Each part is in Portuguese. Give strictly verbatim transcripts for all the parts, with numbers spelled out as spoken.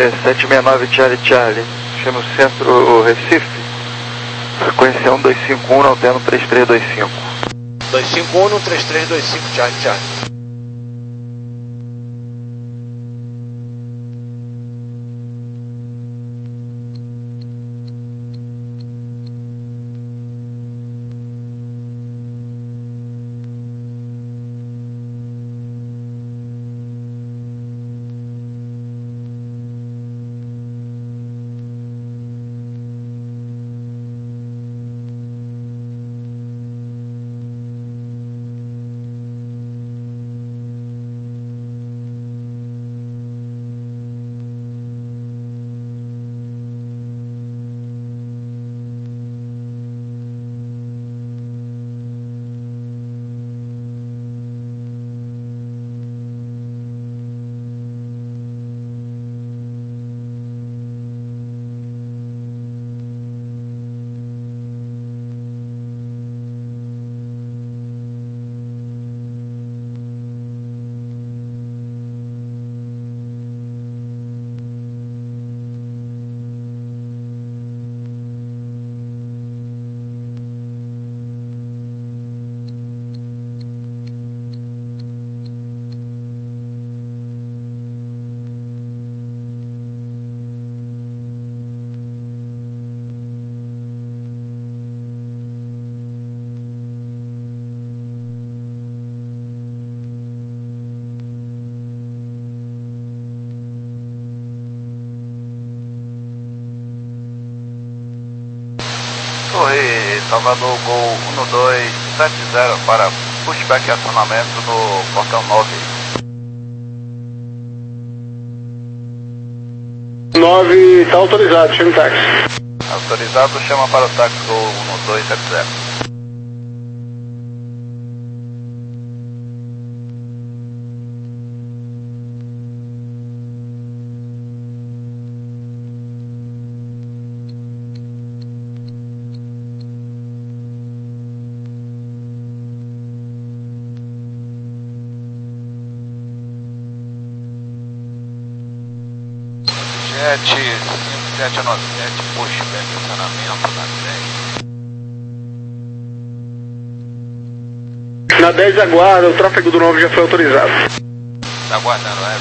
sete seis nove Charlie Charlie, chama o centro Recife, frequência um dois cinco um, alterno três três dois cinco. dois cinco um no três três dois cinco, Charlie Charlie. Torre Salvador Gol um dois sete zero para pushback e acionamento no portão nove. nove está autorizado, chama o táxi. Autorizado, chama para o táxi Gol um dois sete zero. Jet cinco sete nove sete, pushback, acionamento na dez. Na dez aguarda, o tráfego do nove já foi autorizado. Tá aguardando, é?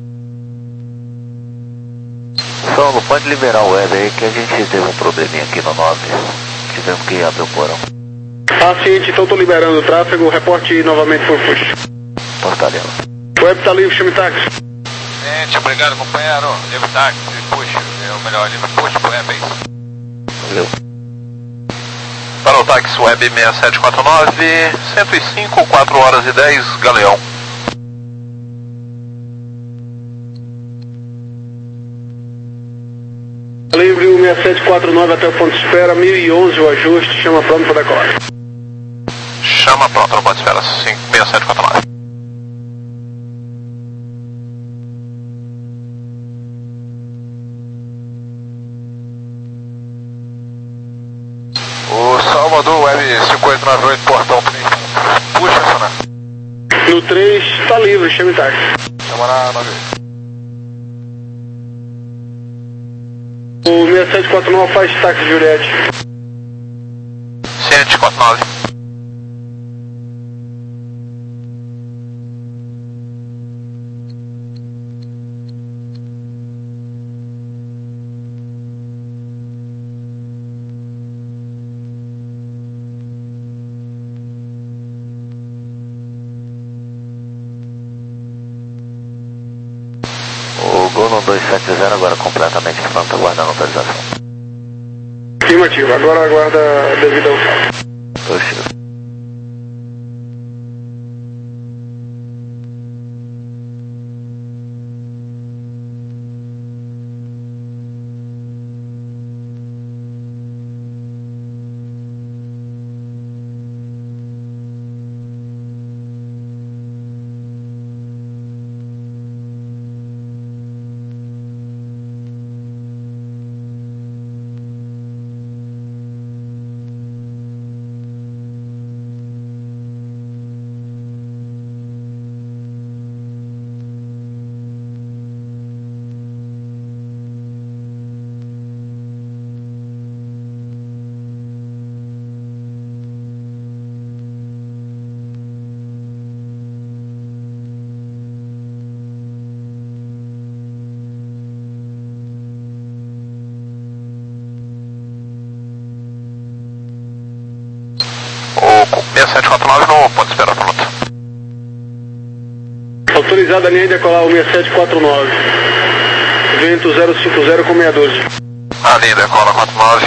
Saulo, pode liberar o web aí que a gente teve um probleminha aqui no nove. Tivemos que abrir o porão. Ah, ciente, então tô liberando o tráfego, reporte novamente por push. Portalhão. O web tá livre, chame táxi. Gente, obrigado, companheiro. Livre táxi, puxa, é o melhor, livre puxa pro web, é isso. Valeu. Para o táxi web seis sete quatro nove, cento e cinco, quatro horas e dez, Galeão. Livre o seis sete quatro nove até o ponto de espera, mil e onze o ajuste, chama pronto para decolar. Chama pronto no ponto de espera, seis sete quatro nove. O Salvador Web cinco oito nove oito, portão três. Puxa, acionar. No três, tá livre, chame táxi. Chama na nove. O seis sete quatro nove faz táxi Juliette. sete quatro nove. O Gol um dois sete zero agora completamente pronto, aguardando a autorização. Afirmativo, agora aguarda devido ao salto. Oxe. Autorizada a linha de decolar o seis sete quatro nove. Vento zero cinco zero com seis doze. A linha decola quatro nove.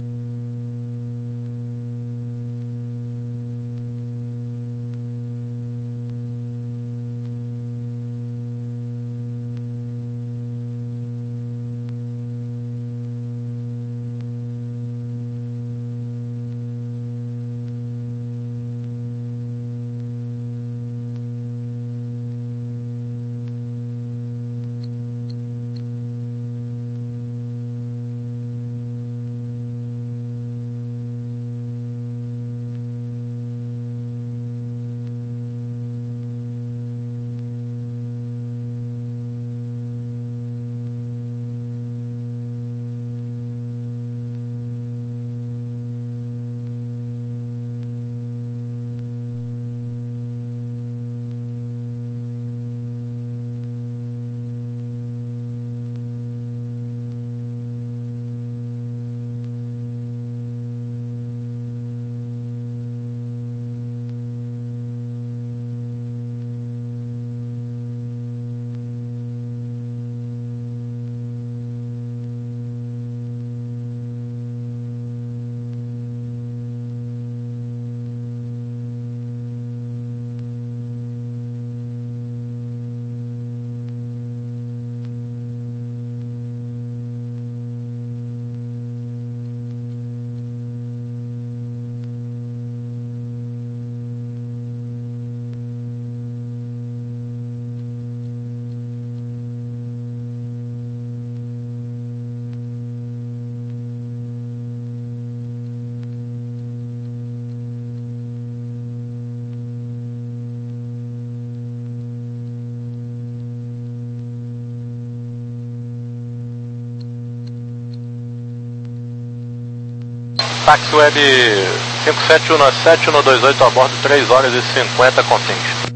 Táxi Web cinco sete um sete um dois oito a bordo, três horas e cinquenta com cinco.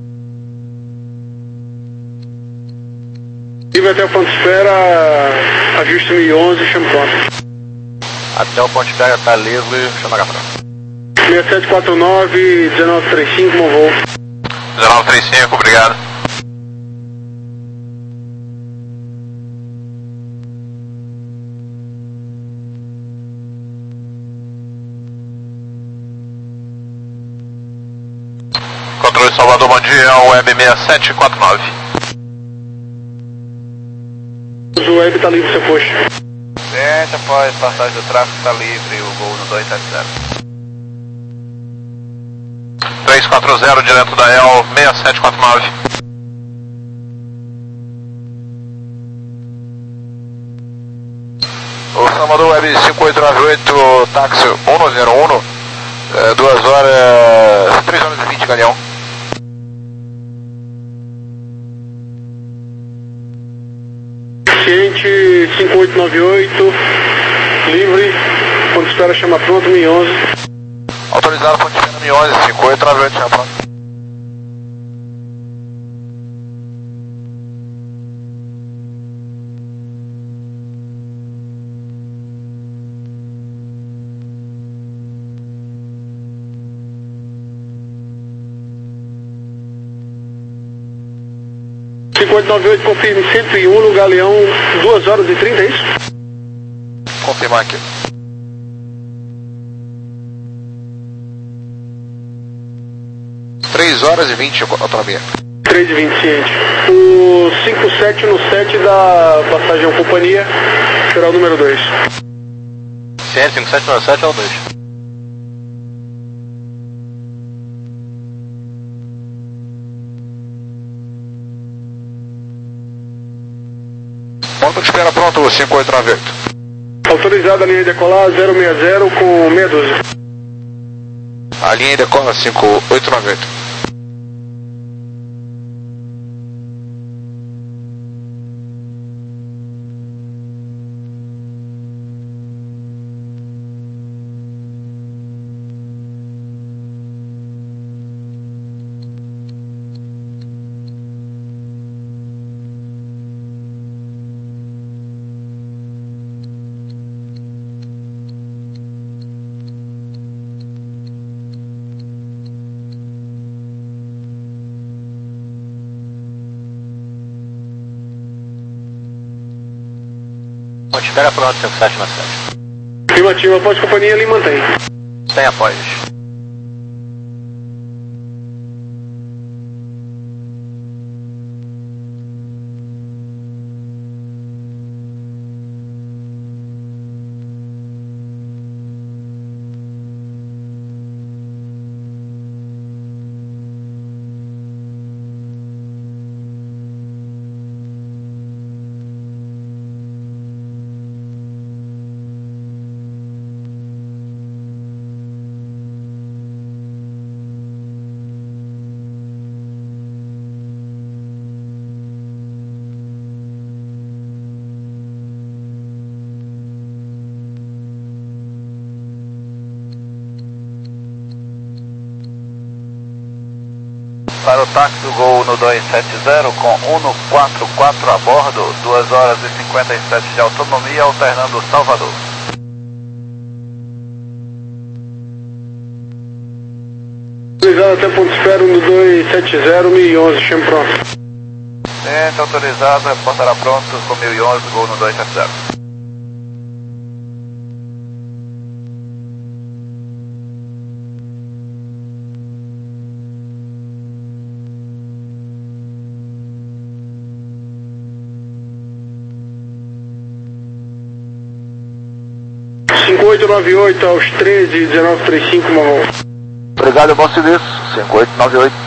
Livre até o ponto espera, ajuste mil e onze, chama pronto. Até o ponto espera está livre, chama a pronto. seis sete quatro nove, dezenove trinta e cinco, bom voo. dezenove trinta e cinco, obrigado. Controle Salvador, bom dia, Web seis sete quatro nove. O Web está livre, seu posto. Gente, após passagem do tráfego está livre o voo no dois sete zero. três quatro zero, direto da E L seis sete quatro nove. O Salvador Web cinco oito nove oito, táxi um zero um, é, duas horas, três horas e vinte, Galeão. Ciente cinco oito nove oito, livre, ponto espera, chama pronto, mil e onze. Autorizado, ponto espera mil e onze, cinco oito nove oito, chama pronto. cinco oito nove oito, confirme cento e um no Galeão, duas horas e trinta, é isso? Confirmar aqui. três horas e vinte, autonomia. três e vinte, ciente. O cinco sete um sete da passagem companhia será o número dois. Ciente, cinco sete um sete é o dois. Ponto de espera pronto, cinco oito nove oito. Autorizada a linha de decolar zero seis zero com meia dúzia. A linha decola cinco oito nove oito. Espera pronto, cinco sete no sete. Afirmativa, após companhia, ele mantém. Sem após. Para o táxi do Gol no dois sete zero com Uno quatro quatro a bordo, duas horas e cinquenta e sete de autonomia, alternando Salvador. Autorizado até ponto de espera no dois sete zero, mil e onze, chame pronto. Cliente autorizado, reportará pronto com mil e onze, Gol no dois sete zero. cinco oito nove oito aos treze, dezenove trinta e cinco, marrom. Obrigado, bom serviço. cinco oito nove oito.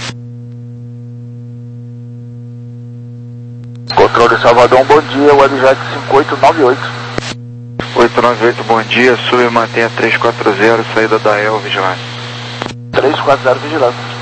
Controle Salvador, bom dia. Webjet cinco oito nove oito. oito nove oito, bom dia. Sub mantenha três quatro zero, saída da E L, vigilância. três quatro zero, vigilância.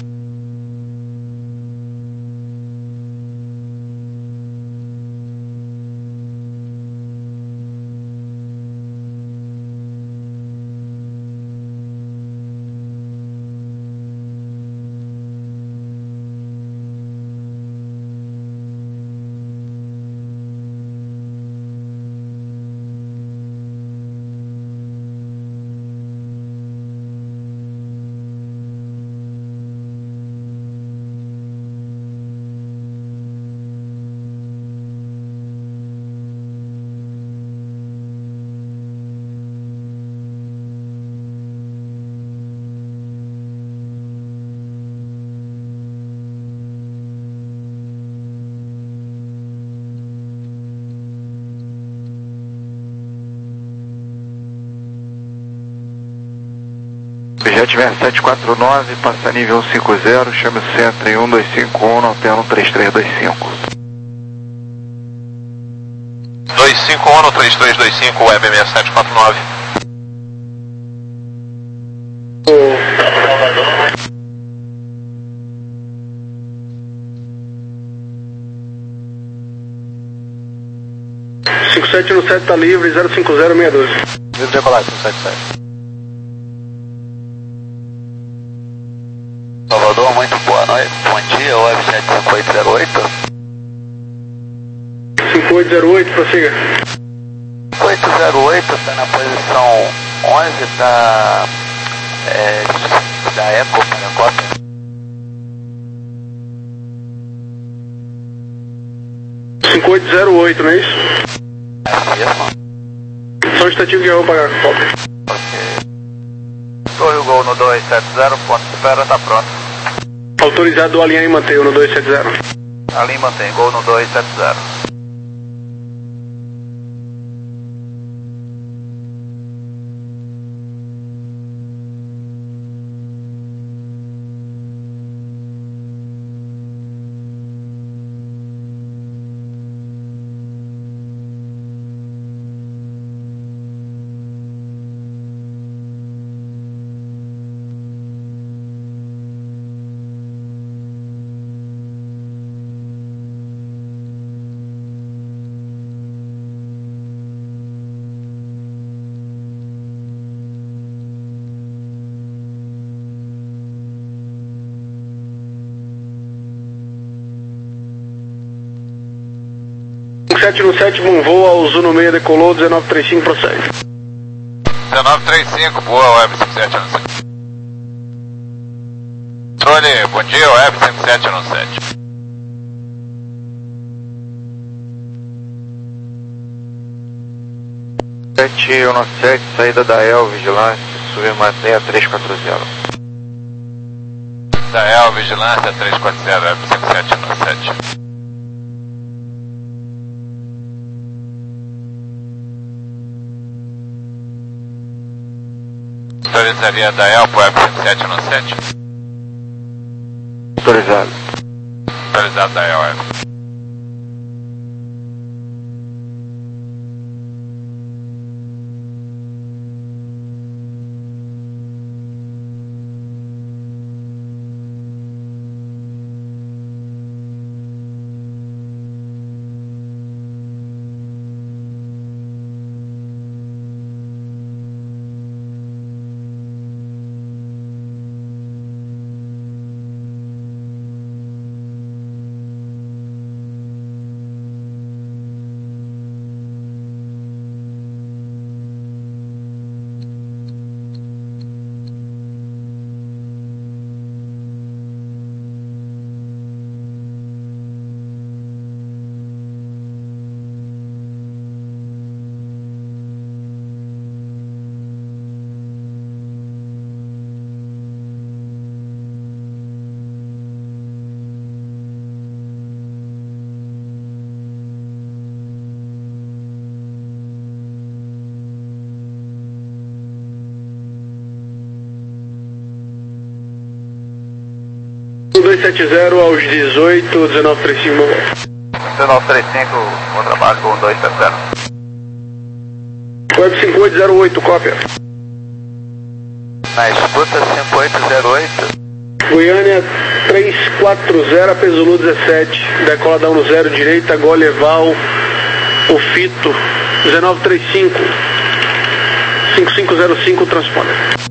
Jet sete quatro nove, passa nível cento e cinquenta, chame o centro em um dois cinco um, alterno três três dois cinco. dois cinco um no três três dois cinco, Web seis sete quatro nove. cinco sete no sete tá livre, zero cinco zero seis dois. Livre decolar, cinco sete sete. Salvador, muito boa noite. Bom dia, Webjet cinco oito zero oito. cinco oito zero oito, prossiga. cinco oito zero oito está na posição onze da, é, da Eco para a cópia. cinco oito zero oito, não é isso? Afirma. Só um instantinho que eu vou pagar a cópia. Ok. Torre Gol no dois sete zero, ponto de espera, está pronto. Autorizado, alinhar e manter no dois sete zero. Ali mantém, Gol no dois sete zero. cinco sete no sete, bom voo, ao Zuno seis decolou, dezenove trinta e cinco, prossegue. dezenove trinta e cinco, boa, Web cinco sete no sete. Controle, bom dia, Web cinco sete no sete. sete um sete, saída da E L, vigilância, Suema seis três quatro zero. Da E L, vigilância três quatro zero, Web cinco sete um sete. Autorizaria da E L para Web cinco sete um sete? Autorizado. Autorizado da E L, Web. dois sete zero aos dezoito, dezenove trinta e cinco. dezenove trinta e cinco, bom trabalho com dois sete zero. Web cinco oito zero oito, cópia. Na escuta cinco oito zero oito. Goiânia três quatro zero, Pesulu dezessete, decola da um zero direita, Goleval, o Fito, dezenove trinta e cinco, cinco cinco zero cinco, transponder.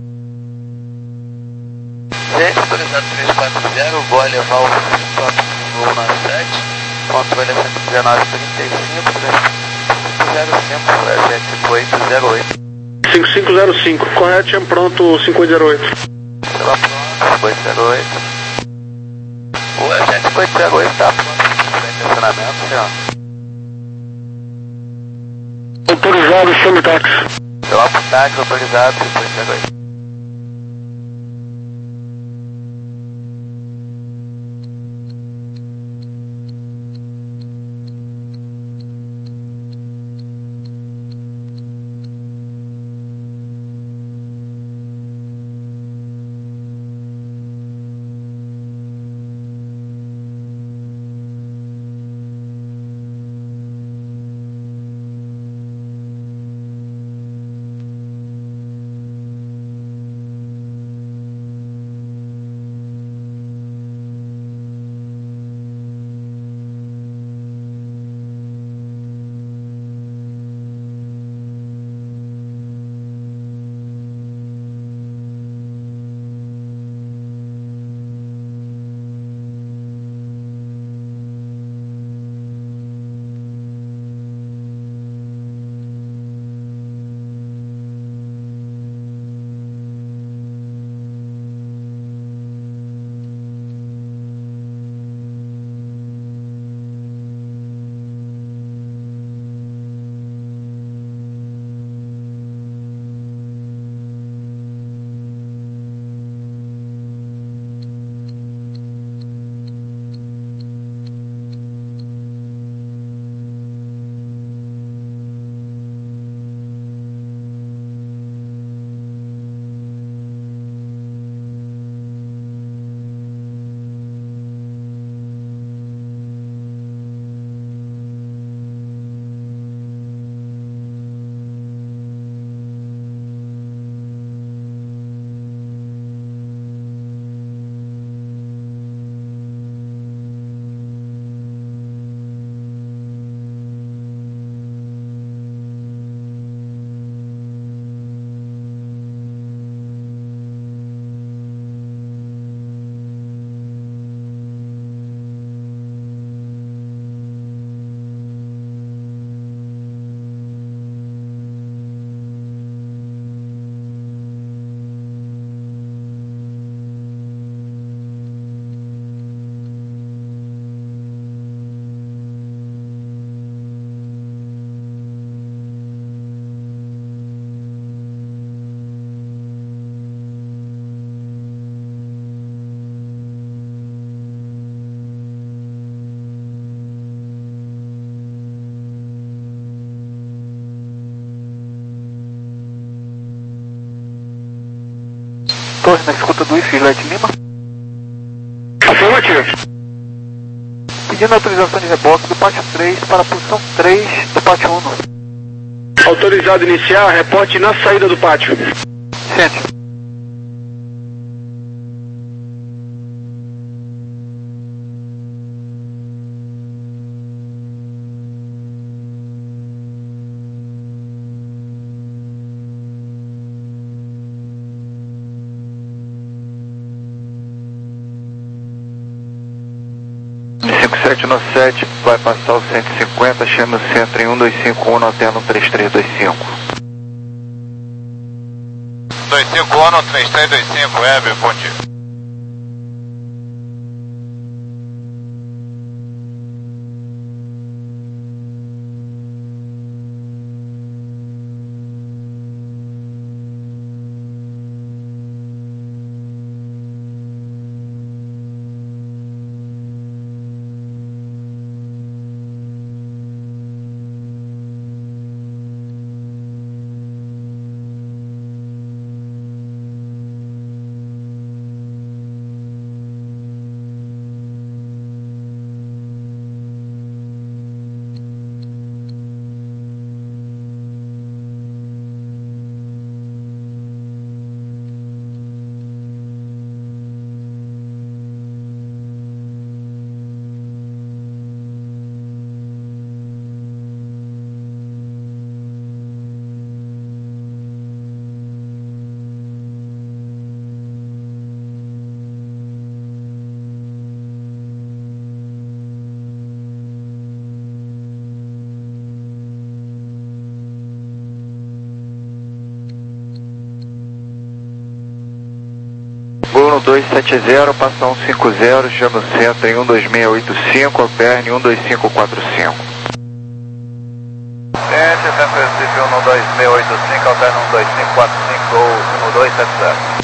Gente, autorizado três quatro zero, vou levar o quatro um nove sete, controle cento e dezenove trinta e cinco, cinco zero cinco, é cinco oito zero oito. cinco cinco zero cinco, correto, chama pronto cinco oito zero oito. Pela pronto, cinco oito zero oito. O agente cinco oito zero oito está pronto para estacionamento, senhor. Autorizado, chama o táxi. Pela táxi, autorizado cinco oito zero oito. Torre na escuta do I F Sled Lima. Afirmativo. Pedindo autorização de reboque do pátio três para a posição três do pátio um. Autorizado iniciar, reporte na saída do pátio. Sente. cinco sete no sete, vai passar o cento e cinquenta, chama o centro em um dois cinco um, alterno três três dois cinco. dois cinco um, três três dois cinco, Web, bom dia. Gol dois sete zero, passa um cinco zero, chama o centro em um dois seis oito cinco, alterne um dois cinco quatro cinco. Centro, Centro Recife um dois seis oito cinco, alterno um dois cinco quatro cinco, Gol um dois sete zero.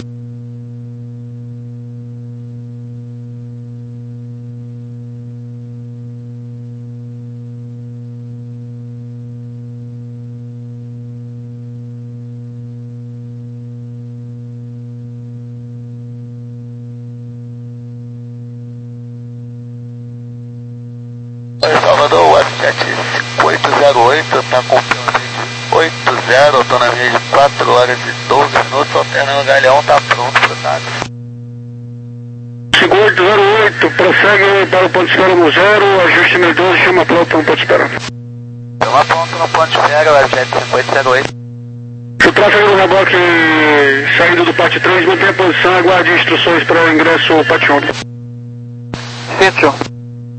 Oi, Salvador, Web sete cinco oito zero oito, está com oito zero, autonomia de quatro horas e doze minutos, alternando Galeão, está pronto para o táxi. cinco oito zero oito, prossegue para o ponto de espera no zero, ajuste mil e doze, chama pronto para o ponto de espera. Chama pronto no ponto de espera, Web sete cinco oito zero oito. Se o tráfego do reboque saindo do pátio três, mantenha a posição e aguarde instruções para o ingresso ao pátio um. Sente.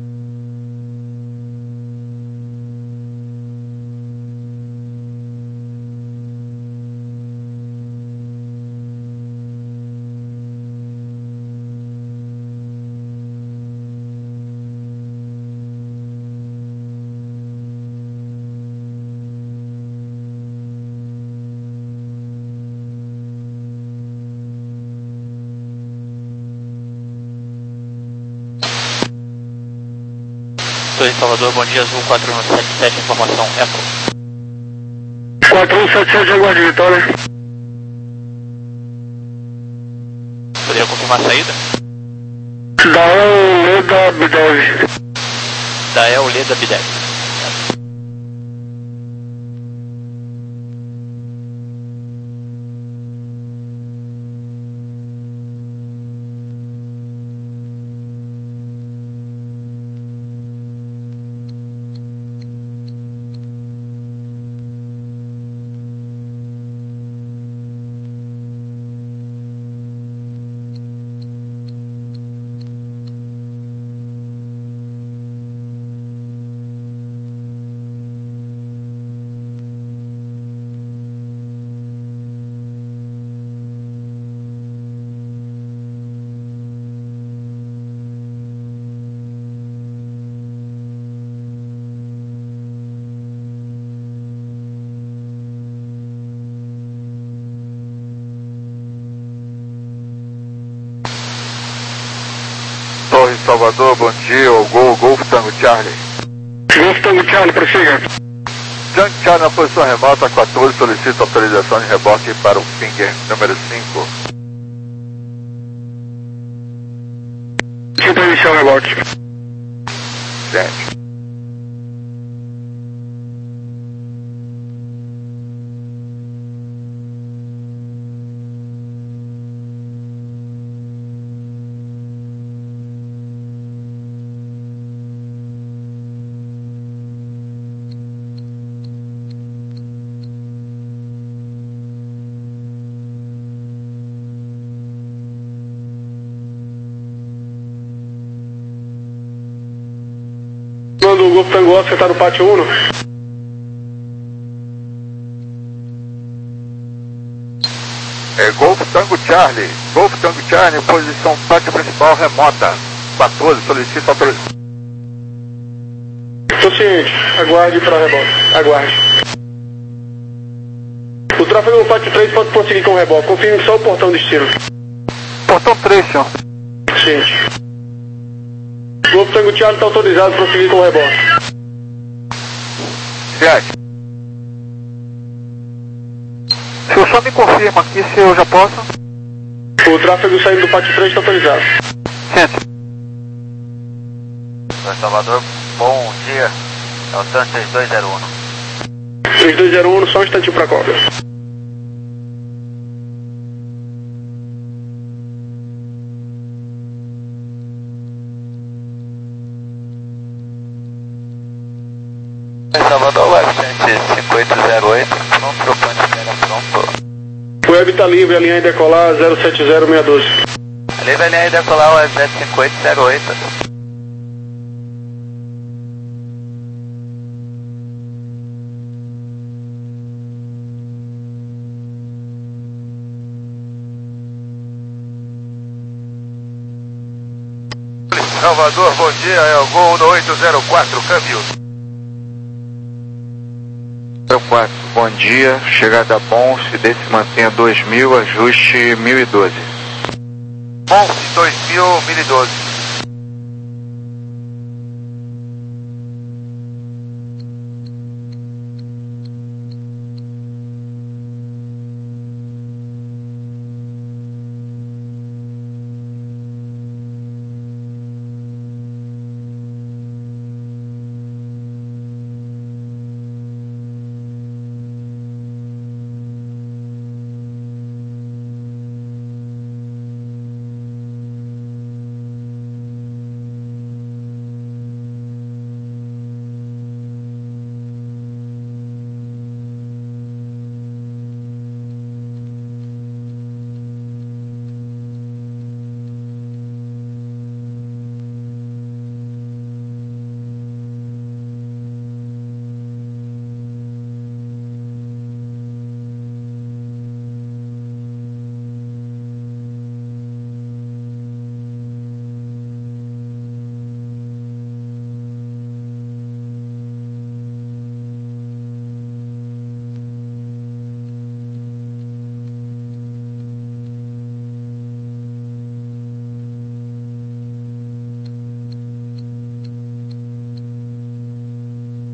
Torre Salvador, bom dia, Azul quatro um sete sete, informação Echo. quatro um sete sete, aguarde Vitória. Poderia confirmar a saída? Dael Leda Bidev. Dael Leda Bidev. Torre Salvador, bom dia, o Gol, Golf Tango Charlie. Golf Tango Charlie, prossiga. Tango Charlie na posição remota quatorze, solicita autorização de reboque para o Finger número cinco. Esse é o rebote. Sete. Manda o Golfo Tango Oscar, tá no pátio um. É Golfo Tango Charlie. Golfo Tango Charlie, posição pátio principal remota. quatorze, solicita autorização. Tô ciente, aguarde para rebote. Aguarde. O tráfego no pátio três pode prosseguir com o rebote. Confirme só o portão de destino. Portão três, senhor. Ciente. Golfo Tango Charlie está autorizado a prosseguir com o rebote. sete. Se o senhor me confirma aqui se eu já posso. O tráfego saindo do pátio três está autorizado. Sente. Salvador, bom dia. É o TAN três dois zero um. três dois zero um, só um instantinho para cópia. Salvador Web cinco oito zero oito, pronto, trocante espera pronto. O web tá livre, a linha em decolar zero sete zero seis um dois. Livre a linha em decolar Web cinco oito zero oito. Salvador, bom dia, é o Gol no oito zero quatro, câmbio. quatro, bom dia, chegada bom, se desse mantenha dois mil, ajuste mil e doze. Bom, dois mil, mil e doze.